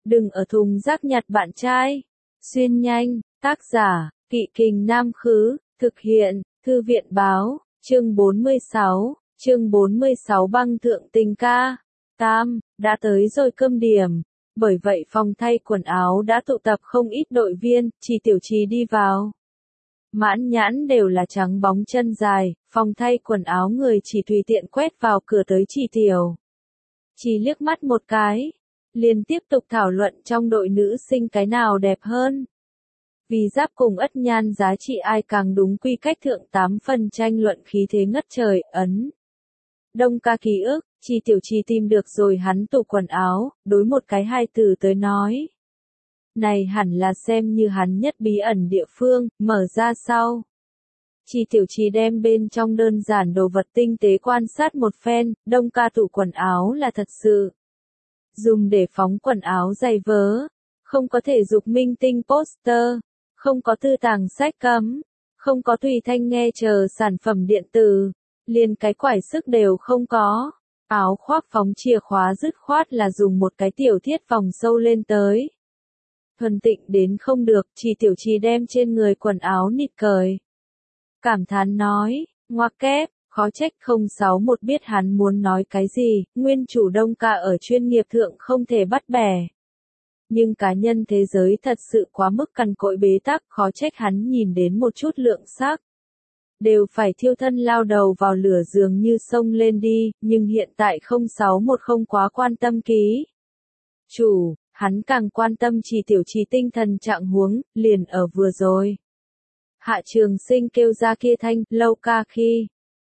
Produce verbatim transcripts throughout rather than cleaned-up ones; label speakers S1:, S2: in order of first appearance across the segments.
S1: Đừng ở thùng rác nhặt bạn trai. Xuyên nhanh, tác giả, Kỵ Kình Nam Khứ, thực hiện, Thư viện Báo, chương bốn mươi sáu, chương bốn mươi sáu băng thượng tình ca. Tam, đã tới rồi cơm điểm. Bởi vậy phòng thay quần áo đã tụ tập không ít đội viên, Chỉ Tiểu Trì đi vào. Mãn nhãn đều là trắng bóng chân dài, phòng thay quần áo người chỉ tùy tiện quét vào cửa tới Chỉ Tiểu. Chỉ liếc mắt một cái, liền tiếp tục thảo luận trong đội nữ sinh cái nào đẹp hơn. Vì giáp cùng ất nhan giá trị ai càng đúng quy cách thượng tám phần tranh luận khí thế ngất trời, ấn. Đông ca ký ức, Chỉ Tiểu Trì tìm được rồi hắn tủ quần áo, đối một cái hai từ tới nói. Này hẳn là xem như hắn nhất bí ẩn địa phương, mở ra sau. Chỉ Tiểu Trì đem bên trong đơn giản đồ vật tinh tế quan sát một phen, đông ca tủ quần áo là thật sự. Dùng để phóng quần áo giày vớ, không có thể dục minh tinh poster, không có tư tàng sách cấm, không có tùy thanh nghe chờ sản phẩm điện tử, liền cái quải sức đều không có. Áo khoác phóng chìa khóa dứt khoát là dùng một cái tiểu thiết vòng sâu lên tới. Thuần tịnh đến không được, Chỉ Tiểu Trì đem trên người quần áo nịt cởi. Cảm thán nói, ngoặc kép, khó trách không sáu một biết hắn muốn nói cái gì, nguyên chủ đông ca ở chuyên nghiệp thượng không thể bắt bẻ. Nhưng cá nhân thế giới thật sự quá mức cằn cỗi bế tắc, khó trách hắn nhìn đến một chút lượng sắc. Đều phải thiêu thân lao đầu vào lửa dường như sông lên đi, nhưng hiện tại không sáu một không quá quan tâm ký. Chủ, hắn càng quan tâm Chỉ Tiểu Trì tinh thần trạng huống, liền ở vừa rồi. Hạ Trường Sinh kêu ra kia thanh, lâu ca khi.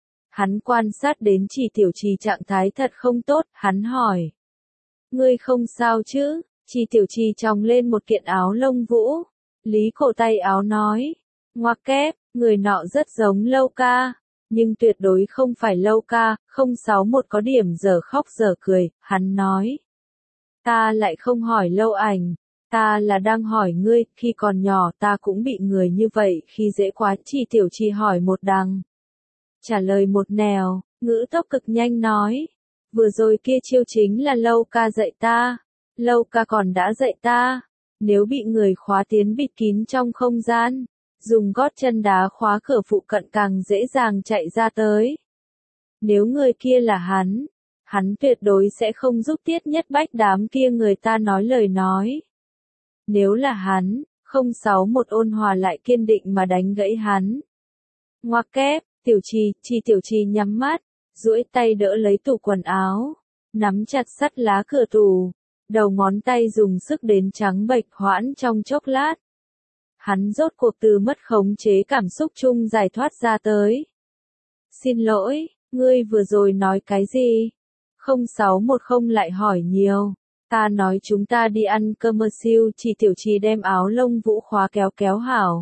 S1: Hắn quan sát đến Chỉ Tiểu Trì trạng thái thật không tốt, hắn hỏi. Ngươi không sao chứ? Chỉ Tiểu Trì tròng lên một kiện áo lông vũ. Lý cổ tay áo nói. Ngoặc kép, người nọ rất giống lâu ca. Nhưng tuyệt đối không phải lâu ca, không sáu một có điểm giờ khóc giờ cười, hắn nói. Ta lại không hỏi lâu ảnh. Ta là đang hỏi ngươi, khi còn nhỏ ta cũng bị người như vậy khi dễ quá. Chỉ Tiểu Trì hỏi một đằng. Trả lời một nẻo, ngữ tốc cực nhanh nói. Vừa rồi kia chiêu chính là lâu ca dạy ta. Lâu ca còn đã dạy ta. Nếu bị người khóa tiến bịt kín trong không gian, dùng gót chân đá khóa cửa phụ cận càng dễ dàng chạy ra tới. Nếu người kia là hắn, hắn tuyệt đối sẽ không giúp Tiết Nhất Bách đám kia người ta nói lời nói. Nếu là hắn, không sáu một ôn hòa lại kiên định mà đánh gãy hắn. Ngoặc kép, Tiểu Trì, Chỉ Tiểu Trì nhắm mắt, duỗi tay đỡ lấy tủ quần áo, nắm chặt sắt lá cửa tủ, đầu ngón tay dùng sức đến trắng bệch hoãn trong chốc lát. Hắn rốt cuộc từ mất khống chế cảm xúc chung giải thoát ra tới. Xin lỗi, ngươi vừa rồi nói cái gì? không sáu một không lại hỏi nhiều. Ta nói chúng ta đi ăn cơm siêu. Chỉ Tiểu Trì đem áo lông vũ khóa kéo kéo hảo.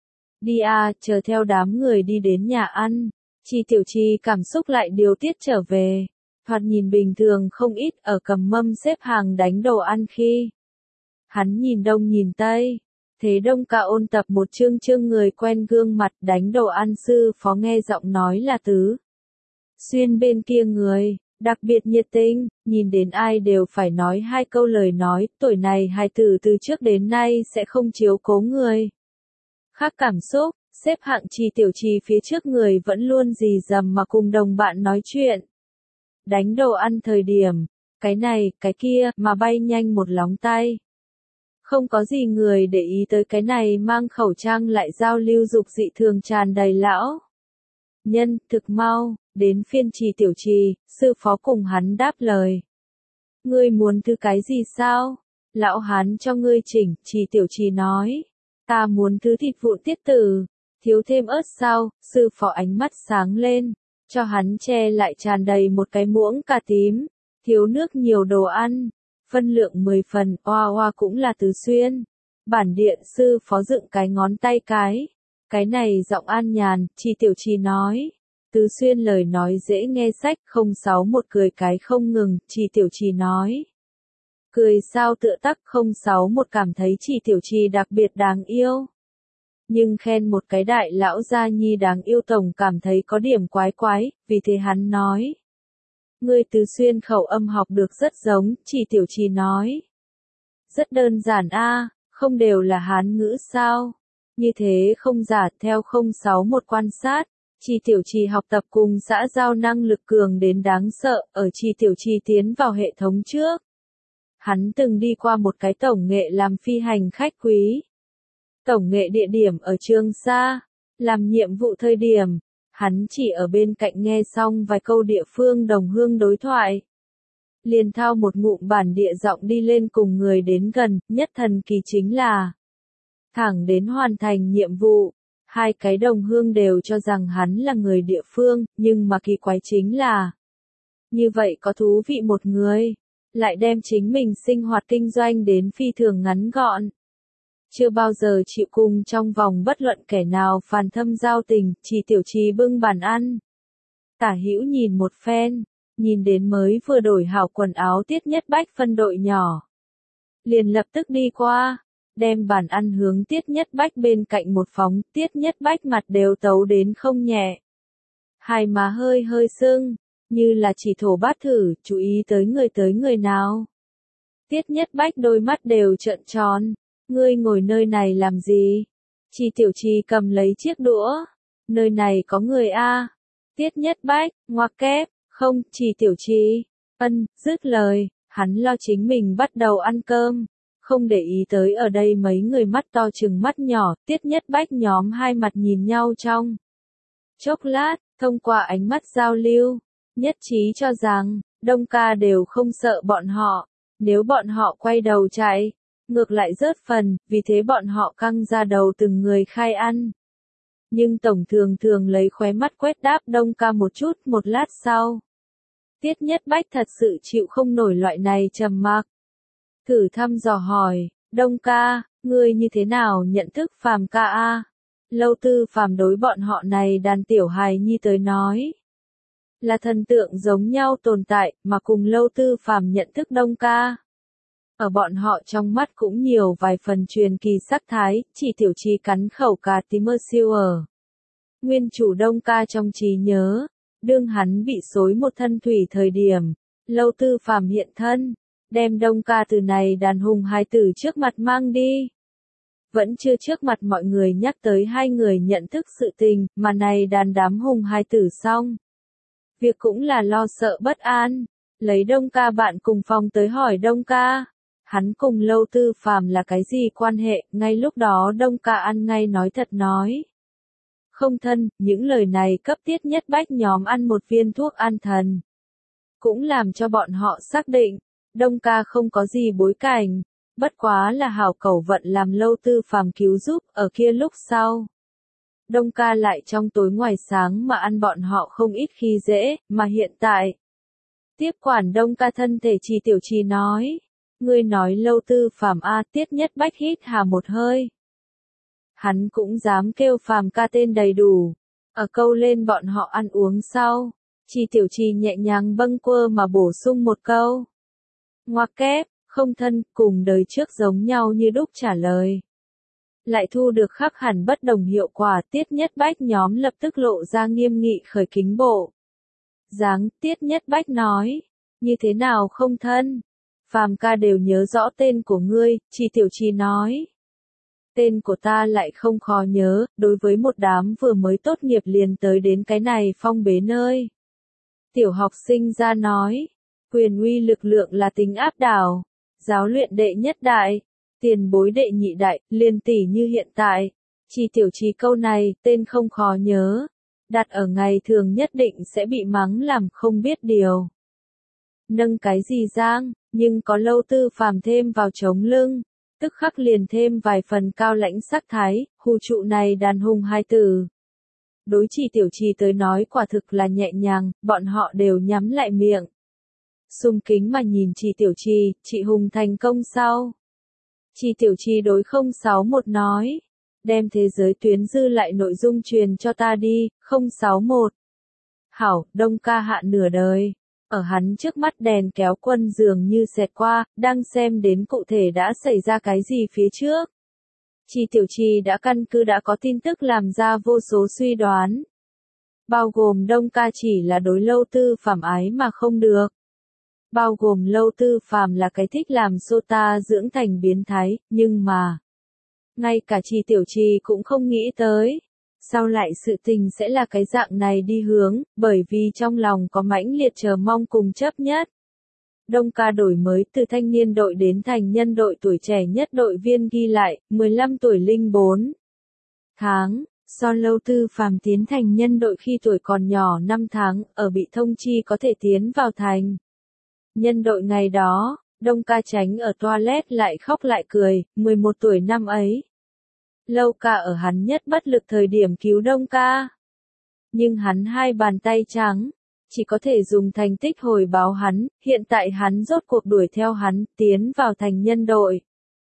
S1: Đi à, chờ theo đám người đi đến nhà ăn. Chỉ Tiểu Trì cảm xúc lại điều tiết trở về. Thoạt nhìn bình thường không ít ở cầm mâm xếp hàng đánh đồ ăn khi. Hắn nhìn đông nhìn tây. Thế đông ca ôn tập một chương chương người quen gương mặt đánh đồ ăn sư phó nghe giọng nói là Tứ Xuyên bên kia người. Đặc biệt nhiệt tình, nhìn đến ai đều phải nói hai câu lời nói, tuổi này hài tử từ trước đến nay sẽ không chiếu cố người. Khác cảm xúc, xếp hạng Chỉ Tiểu Trì phía trước người vẫn luôn rì rầm mà cùng đồng bạn nói chuyện. Đánh đồ ăn thời điểm, cái này, cái kia, mà bay nhanh một lóng tay. Không có gì người để ý tới cái này mang khẩu trang lại giao lưu dục dị thường tràn đầy lão. Nhân, thực mau, đến phiên Chỉ Tiểu Trì, sư phó cùng hắn đáp lời. Ngươi muốn thứ cái gì sao? Lão hán cho ngươi chỉnh, Chỉ Tiểu Trì nói. Ta muốn thứ thịt vụn tiết tử, thiếu thêm ớt sao? Sư phó ánh mắt sáng lên, cho hắn che lại tràn đầy một cái muỗng cà tím, thiếu nước nhiều đồ ăn, phân lượng mười phần, oa oa cũng là Tứ Xuyên. Bản điện sư phó dựng cái ngón tay cái. Cái này giọng an nhàn, Chỉ Tiểu Trì nói. Tứ Xuyên lời nói dễ nghe sách, không sáu một cười cái không ngừng, Chỉ Tiểu Trì nói. Cười sao tựa tắc, không sáu một cảm thấy Chỉ Tiểu Trì đặc biệt đáng yêu. Nhưng khen một cái đại lão gia nhi đáng yêu tổng cảm thấy có điểm quái quái, vì thế hắn nói. Ngươi Tứ Xuyên khẩu âm học được rất giống, Chỉ Tiểu Trì nói. rất đơn giản a, không đều là Hán ngữ sao? Như thế không giả, theo không sáu một quan sát, Chi Tiểu Trì học tập cùng xã giao năng lực cường đến đáng sợ, ở Chi Tiểu Trì tiến vào hệ thống trước. Hắn từng đi qua một cái tổng nghệ làm phi hành khách quý. Tổng nghệ địa điểm ở Trường Sa, làm nhiệm vụ thời điểm, hắn chỉ ở bên cạnh nghe xong vài câu địa phương đồng hương đối thoại. Liền thao một ngụm bản địa giọng đi lên cùng người đến gần, nhất thần kỳ chính là thẳng đến hoàn thành nhiệm vụ, hai cái đồng hương đều cho rằng hắn là người địa phương, nhưng mà kỳ quái chính là như vậy có thú vị một người, lại đem chính mình sinh hoạt kinh doanh đến phi thường ngắn gọn. Chưa bao giờ chịu cùng trong vòng bất luận kẻ nào phàn thâm giao tình, Chi Tiểu Trì bưng bàn ăn. Tả hữu nhìn một phen, nhìn đến mới vừa đổi hảo quần áo Tiết Nhất Bách phân đội nhỏ. Liền lập tức đi qua, đem bàn ăn hướng Tiết Nhất Bách bên cạnh một phóng, Tiết Nhất Bách mặt đều tấu đến không nhẹ. Hai má hơi hơi sưng, như là chỉ thổ bát thử, chú ý tới người tới người nào. Tiết Nhất Bách đôi mắt đều trợn tròn. Ngươi ngồi nơi này làm gì? Chi Tiểu Trì cầm lấy chiếc đũa. Nơi này có người a. Tiết Nhất Bách, ngoặc kép, không, Chi Tiểu Trì. Ân, dứt lời, hắn lo chính mình bắt đầu ăn cơm. Không để ý tới ở đây mấy người mắt to chừng mắt nhỏ, Tiết Nhất Bách nhóm hai mặt nhìn nhau trong chốc lát, thông qua ánh mắt giao lưu, nhất trí cho rằng, Đông Ca đều không sợ bọn họ. Nếu bọn họ quay đầu chạy, ngược lại rớt phần, vì thế bọn họ căng ra đầu từng người khai ăn. Nhưng tổng thường thường lấy khóe mắt quét đáp Đông Ca một chút, một lát sau. Tiết Nhất Bách thật sự chịu không nổi loại này trầm mặc. Thử thăm dò hỏi, Đông Ca, ngươi như thế nào nhận thức Phàm ca a? Lâu Tư Phàm đối bọn họ này đàn tiểu hài nhi tới nói. Là thần tượng giống nhau tồn tại, mà cùng Lâu Tư Phàm nhận thức Đông Ca. Ở bọn họ trong mắt cũng nhiều vài phần truyền kỳ sắc thái, Chi Tiểu Trì cắn khẩu cà tím mơ siêu ở. Nguyên chủ Đông Ca trong trí nhớ, đương hắn bị xối một thân thủy thời điểm, Lâu Tư Phàm hiện thân, đem Đông Ca từ này đàn hùng hai tử trước mặt mang đi. Vẫn chưa trước mặt mọi người nhắc tới hai người nhận thức sự tình, mà này đàn đám hùng hai tử xong. Việc cũng là lo sợ bất an, lấy Đông Ca bạn cùng phòng tới hỏi Đông Ca. Hắn cùng Lâu Tư Phàm là cái gì quan hệ, ngay lúc đó Đông Ca ăn ngay nói thật nói. Không thân, những lời này cấp Tiết Nhất Bách nhóm ăn một viên thuốc an thần. Cũng làm cho bọn họ xác định, Đông Ca không có gì bối cảnh, bất quá là hảo cẩu vận làm Lâu Tư Phàm cứu giúp, ở kia lúc sau. Đông Ca lại trong tối ngoài sáng mà ăn bọn họ không ít khi dễ, mà hiện tại. Tiếp quản Đông Ca thân thể Chi Tiểu Trì nói. Ngươi nói Lâu Tư Phàm a. Tiết Nhất Bách hít hà một hơi. Hắn cũng dám kêu Phàm ca tên đầy đủ. Ở câu lên bọn họ ăn uống sau, Chi Tiểu Trì nhẹ nhàng bâng quơ mà bổ sung một câu. Ngoặc kép, không thân, cùng đời trước giống nhau như đúc trả lời. Lại thu được khắc hẳn bất đồng hiệu quả, Tiết Nhất Bách nhóm lập tức lộ ra nghiêm nghị khởi kính bộ. Dáng, Tiết Nhất Bách nói, như thế nào không thân? Phàm ca đều nhớ rõ tên của ngươi, Chi Tiểu Trì nói. Tên của ta lại không khó nhớ, đối với một đám vừa mới tốt nghiệp liền tới đến cái này phong bế nơi. Tiểu học sinh ra nói, quyền uy lực lượng là tính áp đảo, giáo luyện đệ nhất đại, tiền bối đệ nhị đại, liền tỷ như hiện tại. Chi Tiểu Trì câu này, tên không khó nhớ, đặt ở ngày thường nhất định sẽ bị mắng làm không biết điều. Nâng cái gì giang, nhưng có Lâu Tư Phàm thêm vào chống lưng, tức khắc liền thêm vài phần cao lãnh sắc thái, hù trụ này đàn hùng hai tử. Đối Chi Tiểu Trì tới nói quả thực là nhẹ nhàng, bọn họ đều nhắm lại miệng. Sung kính mà nhìn Chi Tiểu Trì, chị hùng thành công sau. Chi Tiểu Trì đối không sáu một nói, đem thế giới tuyến dư lại nội dung truyền cho ta đi, không sáu một. Hảo, Đông Ca hạ nửa đời. Ở hắn trước mắt đèn kéo quân dường như xẹt qua, đang xem đến cụ thể đã xảy ra cái gì phía trước. Chi Tiểu Trì đã căn cứ đã có tin tức làm ra vô số suy đoán. Bao gồm Đông Ca chỉ là đối Lâu Tư Phàm ái mà không được. bao gồm Lâu Tư Phàm là cái thích làm sota dưỡng thành biến thái, nhưng mà ngay cả Trì Tiểu Trì cũng không nghĩ tới. Sao lại sự tình sẽ là cái dạng này đi hướng, bởi vì trong lòng có mãnh liệt chờ mong cùng chấp nhất. Đông ca đổi mới từ thanh niên đội đến thành nhân đội tuổi trẻ nhất đội viên ghi lại, mười lăm tuổi linh bốn tháng, do Lâu Tư Phàm tiến thành nhân đội khi tuổi còn nhỏ năm tháng, ở bị thông chi có thể tiến vào thành nhân đội ngày đó, Đông ca tránh ở toilet lại khóc lại cười, mười một tuổi năm ấy. Lâu ca ở hắn nhất bất lực thời điểm cứu Đông ca. Nhưng hắn hai bàn tay trắng, chỉ có thể dùng thành tích hồi báo hắn, hiện tại hắn rốt cuộc đuổi theo hắn, tiến vào thành nhân đội.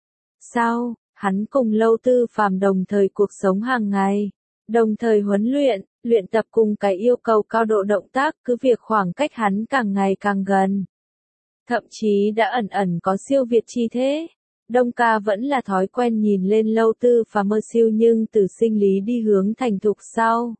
S1: Sau, hắn cùng Lâu Tư Phàm đồng thời cuộc sống hàng ngày, đồng thời huấn luyện, luyện tập cùng cái yêu cầu cao độ động tác, cứ việc khoảng cách hắn càng ngày càng gần. Thậm chí đã ẩn ẩn có siêu việt chi thế. Đông ca vẫn là thói quen nhìn lên Lâu Tư Phàm mơ siêu nhưng từ sinh lý đi hướng thành thục sau.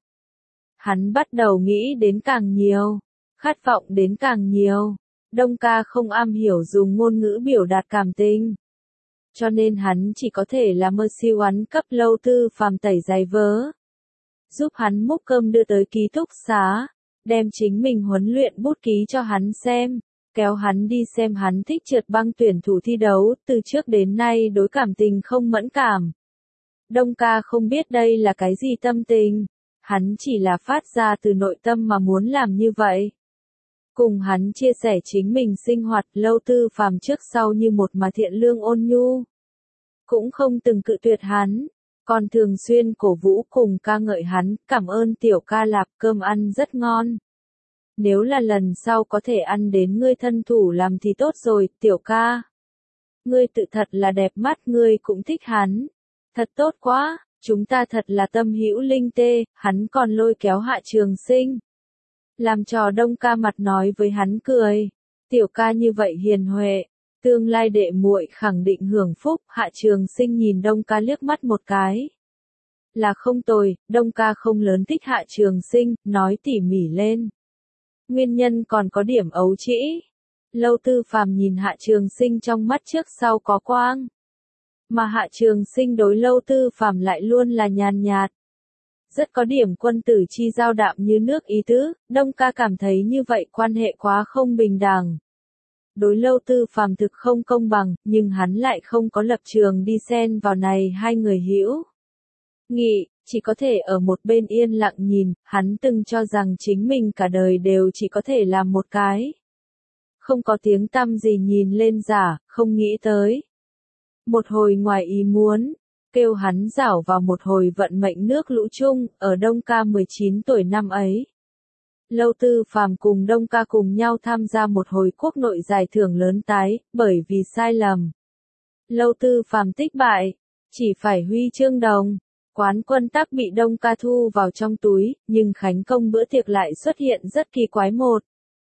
S1: Hắn bắt đầu nghĩ đến càng nhiều, khát vọng đến càng nhiều. Đông ca không am hiểu dùng ngôn ngữ biểu đạt cảm tình. Cho nên hắn chỉ có thể là mơ siêu hắn cấp Lâu Tư Phàm tẩy giày vớ. Giúp hắn múc cơm đưa tới ký túc xá, đem chính mình huấn luyện bút ký cho hắn xem. Kéo hắn đi xem hắn thích trượt băng tuyển thủ thi đấu, từ trước đến nay đối cảm tình không mẫn cảm. Đông ca không biết đây là cái gì tâm tình, hắn chỉ là phát ra từ nội tâm mà muốn làm như vậy. Cùng hắn chia sẻ chính mình sinh hoạt, Lâu Tư Phàm trước sau như một mà thiện lương ôn nhu. Cũng không từng cự tuyệt hắn, còn thường xuyên cổ vũ cùng ca ngợi hắn, cảm ơn tiểu ca lạp, cơm ăn rất ngon. Nếu là lần sau có thể ăn đến ngươi thân thủ làm thì tốt rồi, tiểu ca. Ngươi tự thật là đẹp mắt, ngươi cũng thích hắn. Thật tốt quá, chúng ta thật là tâm hữu linh tê, hắn còn lôi kéo Hạ Trường Sinh. Làm trò Đông ca mặt nói với hắn cười. Tiểu ca như vậy hiền huệ, tương lai đệ muội khẳng định hưởng phúc. Hạ Trường Sinh nhìn Đông ca liếc mắt một cái. Là không tồi, Đông ca không lớn thích Hạ Trường Sinh, nói tỉ mỉ lên. Nguyên nhân còn có điểm ấu trĩ. Lâu Tư Phàm nhìn Hạ Trường Sinh trong mắt trước sau có quang. Mà Hạ Trường Sinh đối Lâu Tư Phàm lại luôn là nhàn nhạt. Rất có điểm quân tử chi giao đạm như nước ý tứ, Đông ca cảm thấy như vậy quan hệ quá không bình đẳng. Đối Lâu Tư Phàm thực không công bằng, nhưng hắn lại không có lập trường đi xen vào này hai người hữu nghị. Chỉ có thể ở một bên yên lặng nhìn, hắn từng cho rằng chính mình cả đời đều chỉ có thể làm một cái. Không có tiếng tăm gì nhìn lên giả, không nghĩ tới. Một hồi ngoài ý muốn, kêu hắn rảo vào một hồi vận mệnh nước lũ chung, ở Đông ca mười chín tuổi năm ấy. Lâu Tư Phàm cùng Đông ca cùng nhau tham gia một hồi quốc nội giải thưởng lớn tái, bởi vì sai lầm. Lâu Tư Phàm tích bại, chỉ phải huy chương đồng. Quán quân tắc bị Đông ca thu vào trong túi, nhưng khánh công bữa tiệc lại xuất hiện rất kỳ quái một.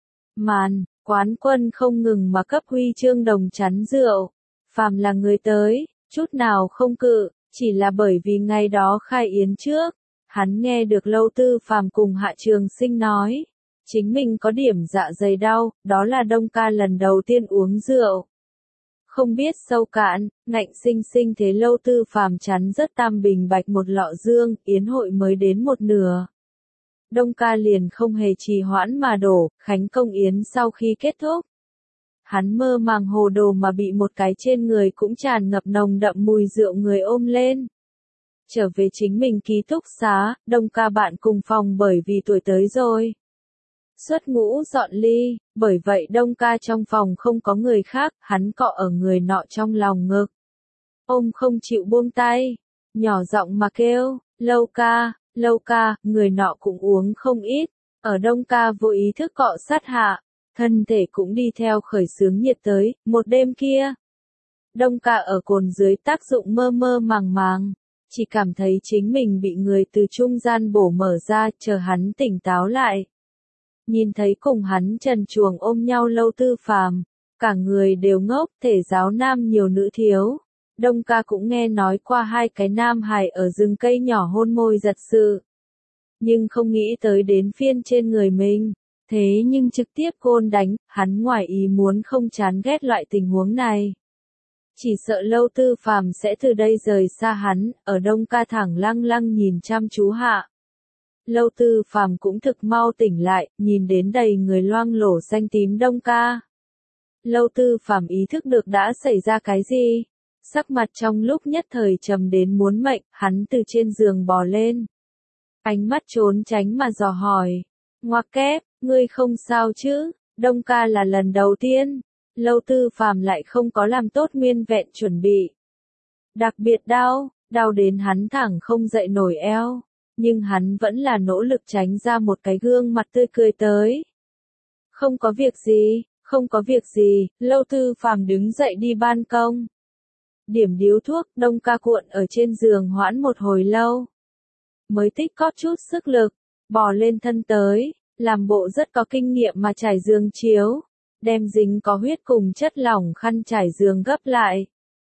S1: Màn, quán quân không ngừng mà cấp huy chương đồng chắn rượu. Phàm là người tới, chút nào không cự, chỉ là bởi vì ngày đó khai yến trước. Hắn nghe được Lâu Tư Phàm cùng Hạ Trường Sinh nói. Chính mình có điểm dạ dày đau, đó là Đông ca lần đầu tiên uống rượu. Không biết sâu cạn, ngạnh sinh sinh thế Lâu Tư Phàm chắn rất tam bình bạch một lọ dương, yến hội mới đến một nửa. Đông ca liền không hề trì hoãn mà đổ, khánh công yến sau khi kết thúc. Hắn mơ màng hồ đồ mà bị một cái trên người cũng tràn ngập nồng đậm mùi rượu người ôm lên. Trở về chính mình ký túc xá, Đông ca bạn cùng phòng bởi vì tuổi tới rồi. Xuất ngũ dọn ly, bởi vậy Đông ca trong phòng không có người khác, hắn cọ ở người nọ trong lòng ngực. Ôm không chịu buông tay, nhỏ giọng mà kêu, Lâu ca, Lâu ca, người nọ cũng uống không ít, ở Đông ca vô ý thức cọ sát hạ, thân thể cũng đi theo khởi xướng nhiệt tới, một đêm kia. Đông ca ở cồn dưới tác dụng mơ mơ màng màng, chỉ cảm thấy chính mình bị người từ trung gian bổ mở ra, chờ hắn tỉnh táo lại. Nhìn thấy cùng hắn trần truồng ôm nhau Lâu Tư Phàm, cả người đều ngốc, thể giáo nam nhiều nữ thiếu. Đông ca cũng nghe nói qua hai cái nam hài ở rừng cây nhỏ hôn môi giật sự. Nhưng không nghĩ tới đến phiên trên người mình. Thế nhưng trực tiếp côn đánh, hắn ngoài ý muốn không chán ghét loại tình huống này. Chỉ sợ Lâu Tư Phàm sẽ từ đây rời xa hắn, ở Đông Ca thẳng lăng lăng nhìn chăm chú hạ. Lâu Tư Phàm cũng thực mau tỉnh lại, nhìn đến đầy người loang lổ xanh tím Đông Ca. Lâu Tư Phàm ý thức được đã xảy ra cái gì. Sắc mặt trong lúc nhất thời trầm đến muốn mệnh, hắn từ trên giường bò lên. Ánh mắt trốn tránh mà dò hỏi. Ngoặc kép, ngươi không sao chứ? Đông Ca là lần đầu tiên. Lâu Tư Phàm lại không có làm tốt nguyên vẹn chuẩn bị. Đặc biệt đau, đau đến hắn thẳng không dậy nổi eo. Nhưng hắn vẫn là nỗ lực tránh ra một cái gương mặt tươi cười tới. Không có việc gì, không có việc gì, Lâu Tư Phàm đứng dậy đi ban công. Điểm điếu thuốc, Đông Ca cuộn ở trên giường hoãn một hồi lâu. Mới tích cóp chút sức lực, bò lên thân tới, làm bộ rất có kinh nghiệm mà trải giường chiếu, đem dính có huyết cùng chất lỏng khăn trải giường gấp lại.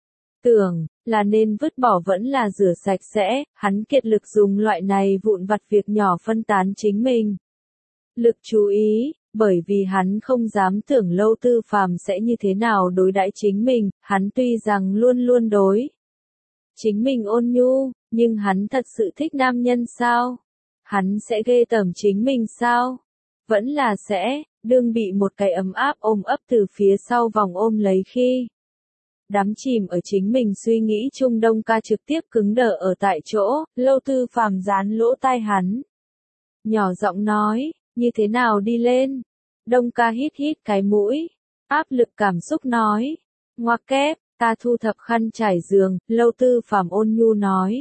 S1: Tưởng, là nên vứt bỏ vẫn là rửa sạch sẽ, hắn kiệt lực dùng loại này vụn vặt việc nhỏ phân tán chính mình. Lực chú ý, bởi vì hắn không dám tưởng Lâu Tư Phàm sẽ như thế nào đối đãi chính mình, hắn tuy rằng luôn luôn đối chính mình ôn nhu, nhưng hắn thật sự thích nam nhân sao? Hắn sẽ ghê tởm chính mình sao? Vẫn là sẽ, đương bị một cái ấm áp ôm ấp từ phía sau vòng ôm lấy khi. Đắm chìm ở chính mình suy nghĩ chung Đông Ca trực tiếp cứng đờ ở tại chỗ, Lâu Tư Phàm dán lỗ tai hắn. Nhỏ giọng nói, như thế nào đi lên? Đông Ca hít hít cái mũi, áp lực cảm xúc nói. Ngoặc kép, ta thu thập khăn trải giường, Lâu Tư Phàm ôn nhu nói.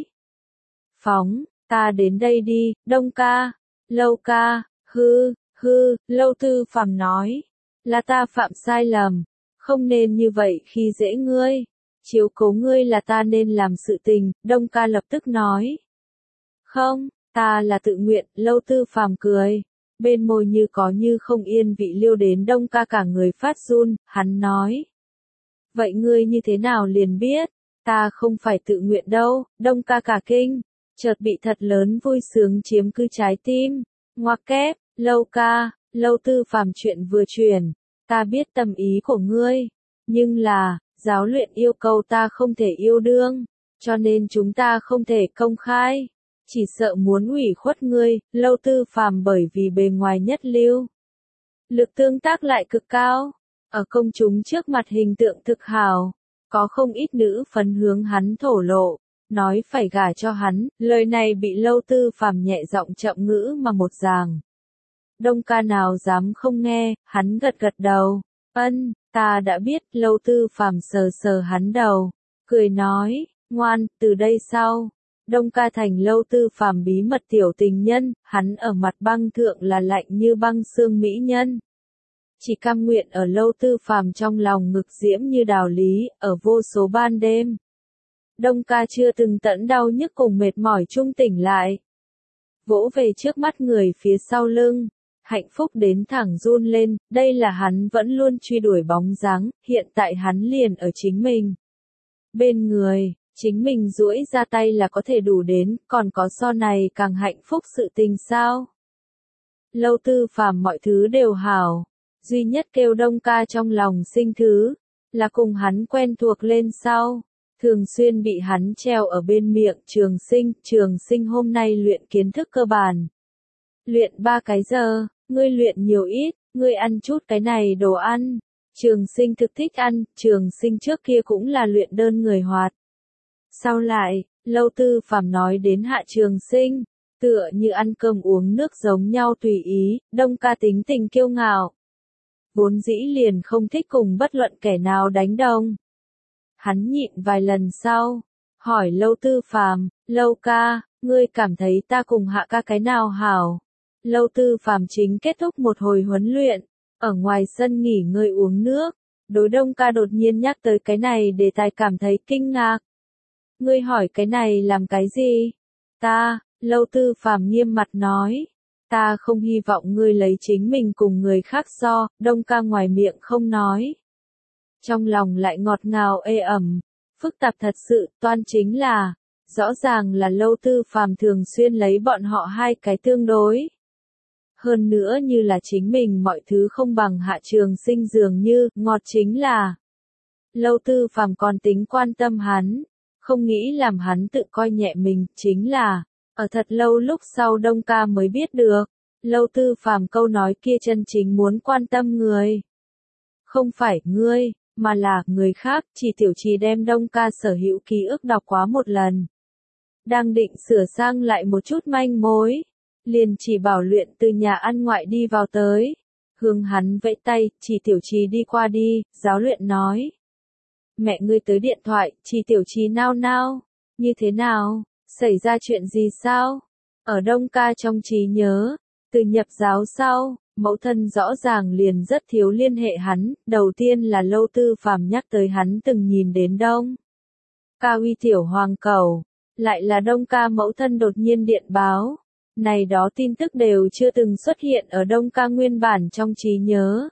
S1: Phóng, ta đến đây đi, Đông Ca. Lâu Ca, hư, hư, Lâu Tư Phàm nói. Là ta phạm sai lầm, không nên như vậy khi dễ ngươi. Chiếu cố ngươi là ta nên làm sự tình, Đông Ca lập tức nói. Không, ta là tự nguyện, Lâu Tư Phàm cười. Bên môi như có như không yên vị liêu đến Đông Ca cả người phát run, hắn nói. Vậy ngươi như thế nào liền biết, ta không phải tự nguyện đâu, Đông Ca cả kinh, chợt bị thật lớn vui sướng chiếm cứ trái tim. Ngoặc kép, Lâu Ca, Lâu Tư Phàm chuyện vừa chuyển, ta biết tâm ý của ngươi, nhưng là, giáo luyện yêu cầu ta không thể yêu đương, cho nên chúng ta không thể công khai. Chỉ sợ muốn ủy khuất ngươi, Lâu Tư Phàm bởi vì bề ngoài nhất lưu. Lực tương tác lại cực cao, ở công chúng trước mặt hình tượng thực hào, có không ít nữ phấn hướng hắn thổ lộ, nói phải gả cho hắn, lời này bị Lâu Tư Phàm nhẹ giọng chậm ngữ mà một dàng. Đông Ca nào dám không nghe, hắn gật gật đầu, ân, ta đã biết, Lâu Tư Phàm sờ sờ hắn đầu, cười nói, ngoan, từ đây sau. Đông Ca thành Lâu Tư Phàm bí mật tiểu tình nhân, hắn ở mặt băng thượng là lạnh như băng xương mỹ nhân. Chỉ cam nguyện ở Lâu Tư Phàm trong lòng ngực diễm như đào lý, ở vô số ban đêm. Đông Ca chưa từng tận đau nhức cùng mệt mỏi chung tỉnh lại. Vỗ về trước mắt người phía sau lưng, hạnh phúc đến thẳng run lên, đây là hắn vẫn luôn truy đuổi bóng dáng, hiện tại hắn liền ở chính mình. Bên người. Chính mình duỗi ra tay là có thể đủ đến, còn có so này càng hạnh phúc sự tình sao? Lâu Tư Phàm mọi thứ đều hảo, duy nhất kêu Đông Ca trong lòng sinh thứ, là cùng hắn quen thuộc lên sau, thường xuyên bị hắn treo ở bên miệng Trường Sinh, Trường Sinh hôm nay luyện kiến thức cơ bản. Luyện ba cái giờ, ngươi luyện nhiều ít, ngươi ăn chút cái này đồ ăn. Trường Sinh thực thích ăn, Trường Sinh trước kia cũng là luyện đơn người hoạt. Sau lại, Lâu Tư Phàm nói đến Hạ Trường Sinh, tựa như ăn cơm uống nước giống nhau tùy ý, Đông Ca tính tình kiêu ngạo. Vốn dĩ liền không thích cùng bất luận kẻ nào đánh đồng. Hắn nhịn vài lần sau, hỏi Lâu Tư Phàm, Lâu Ca, ngươi cảm thấy ta cùng Hạ ca cái nào hảo? Lâu Tư Phàm chính kết thúc một hồi huấn luyện, ở ngoài sân nghỉ ngơi uống nước, đối Đông Ca đột nhiên nhắc tới cái này để tài cảm thấy kinh ngạc. Ngươi hỏi cái này làm cái gì? Ta, Lâu Tư Phàm nghiêm mặt nói. Ta không hy vọng ngươi lấy chính mình cùng người khác so, Đông Ca ngoài miệng không nói. Trong lòng lại ngọt ngào ê ẩm, phức tạp thật sự, toan chính là, rõ ràng là Lâu Tư Phàm thường xuyên lấy bọn họ hai cái tương đối. Hơn nữa như là chính mình mọi thứ không bằng Hạ Trường Sinh dường như, ngọt chính là. Lâu Tư Phàm còn tính quan tâm hắn, không nghĩ làm hắn tự coi nhẹ mình, chính là, ở thật lâu lúc sau Đông ca mới biết được, Lâu Tư Phàm câu nói kia chân chính muốn quan tâm người. Không phải ngươi, mà là người khác, chỉ Tiểu Trì đem Đông ca sở hữu ký ức đọc quá một lần. Đang định sửa sang lại một chút manh mối, liền chỉ bảo luyện từ nhà ăn ngoại đi vào tới. Hướng hắn vẫy tay, chỉ Tiểu Trì đi qua đi, giáo luyện nói. Mẹ ngươi tới điện thoại, chỉ Tiểu Trì nao nao. Như thế nào? Xảy ra chuyện gì sao? Ở Đông ca trong trí nhớ, từ nhập giáo sau, mẫu thân rõ ràng liền rất thiếu liên hệ hắn. Đầu tiên là Lâu Tư Phàm nhắc tới hắn từng nhìn đến Đông ca uy tiểu hoàng cầu. Lại là Đông ca mẫu thân đột nhiên điện báo. Này đó tin tức đều chưa từng xuất hiện ở Đông ca nguyên bản trong trí nhớ.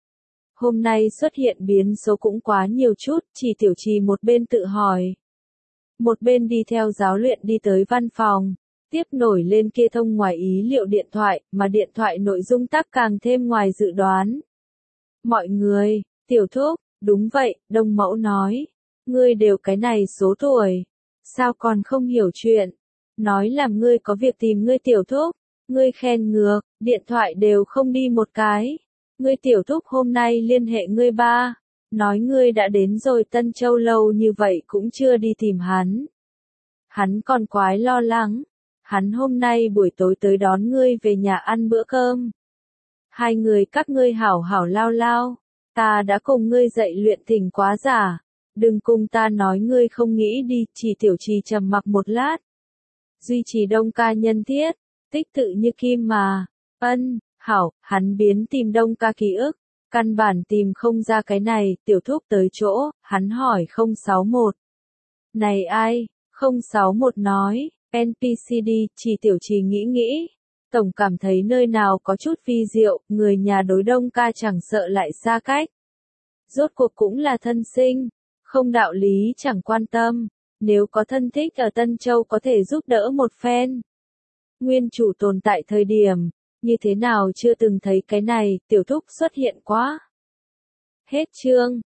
S1: Hôm nay xuất hiện biến số cũng quá nhiều chút, chỉ Tiểu Trì một bên tự hỏi. Một bên đi theo giáo luyện đi tới văn phòng, tiếp nổi lên kia thông ngoài ý liệu điện thoại, mà điện thoại nội dung tác càng thêm ngoài dự đoán. Mọi người, Tiểu Thúc, đúng vậy, Đông mẫu nói. Ngươi đều cái này số tuổi. Sao còn không hiểu chuyện? Nói làm ngươi có việc tìm ngươi Tiểu Thúc. Ngươi khen ngược, điện thoại đều không đi một cái. Ngươi Tiểu Thúc hôm nay liên hệ ngươi ba. Nói ngươi đã đến rồi Tân Châu lâu như vậy cũng chưa đi tìm hắn. Hắn còn quái lo lắng. Hắn hôm nay buổi tối tới đón ngươi về nhà ăn bữa cơm. Hai người các ngươi hảo hảo lao lao. Ta đã cùng ngươi dạy luyện thỉnh quá giả. Đừng cùng ta nói ngươi không nghĩ đi, chỉ Tiểu Trì trầm mặc một lát. Duy trì Đông ca nhân thiết, tích tự như kim mà. Ân, hảo, hắn biến tìm Đông ca ký ức. Căn bản tìm không ra cái này, Tiểu Thúc tới chỗ, hắn hỏi không sáu một. Này ai? không sáu một nói, en pê xê đê, chỉ Tiểu Trì nghĩ nghĩ. Tổng cảm thấy nơi nào có chút phi diệu, người nhà đối Đông ca chẳng sợ lại xa cách. Rốt cuộc cũng là thân sinh, không đạo lý chẳng quan tâm, nếu có thân thích ở Tân Châu có thể giúp đỡ một phen. Nguyên chủ tồn tại thời điểm, như thế nào chưa từng thấy cái này, Tiểu Thúc xuất hiện quá. Hết chương.